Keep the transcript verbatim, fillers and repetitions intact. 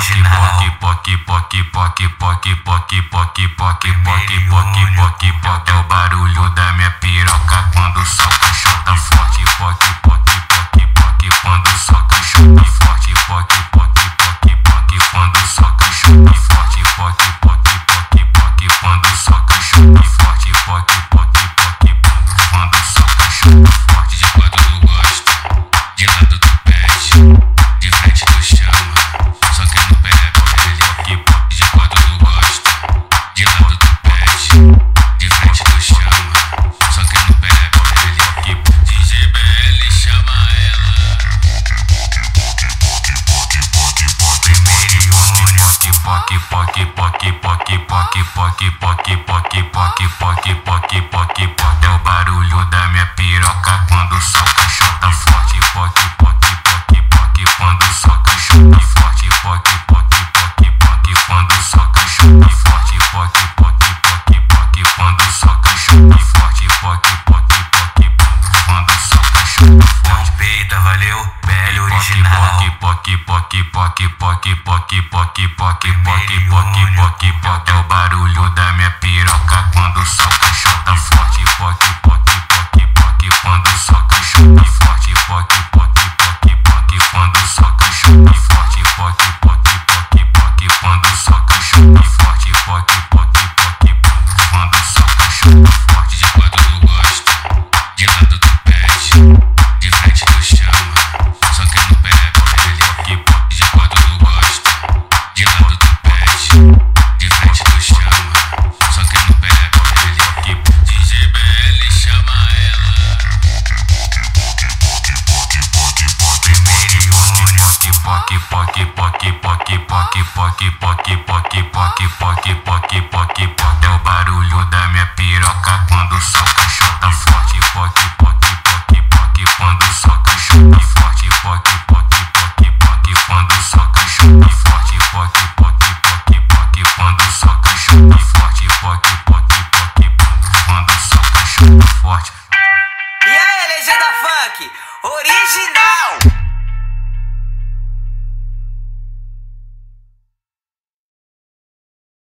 original. Poque, poque, poque, poque, poque, poque, poque, poque, poque, poque, poque. É o barulho da minha piroca quando soca, chota forte. Poque, poque, poque, poque, quando soca, chota forte. Poque, poque, poque, poque, quando soca, chota forte. Poque, poque, poque, poque, quando soca, chota forte. Poque, poque, poque, poque, quando soca, chota forte. De quatro tu gosta, de lado tu pede, de frente tu chama, só que no pé é pele. De quatro tu gosta, de lado tu pede, de frente tu chama, só que no pé é pele. D J B L chama ela. Primeiro e único. Poque, poque, poque, poque, poque, poque, poque, poque, poque, poque, poque, poque, poque. É o barulho da minha piroca quando soca, chota forte. Poque, poque, poque, poque, quando soca, chota forte. Poque, poque, poque, poque, quando soca, chota forte. Poque, poque, poque, poque, quando soca, chota forte. Poque, poque, poque, poque, quando soca, chota forte. Peita, valeu, pele original. Poque, poque, poque, poque, poque, poque, poque, poque, poque, poque, poque. É o barulho da minha piroca quando soca, chota forte. Poque, poque, poque, poque, quando soca, chota forte. Poque, poque, poque, poque, quando soca, chota forte. Poque, poque, poque, poque, quando soca, chota forte. Poque, poque, poque, poque, quando soca, chota forte. De quatro tu gosta, de lado tu pede, de frente tu chama, só que no pé é pele. De quatro tu gosta, de lado tu pede, de frente tu chama, só que no pé é pele. D J B L chama ela. Primeiro e único. Poque, poque, poque, poque, poque, poque, poque, poque, poque, poque, poque, poque, poque. É o barulho da minha piroca quando soca, chota forte. Poque, poque, poque, poque, quando soca, chota forte. Poque, poque, poque, poque, quando soca, chota forte. Poque, poque, poque, poque, quando soca, chota forte. Poque, poque, poque, poque, quando soca, chota forte. E aí, legenda funk, original.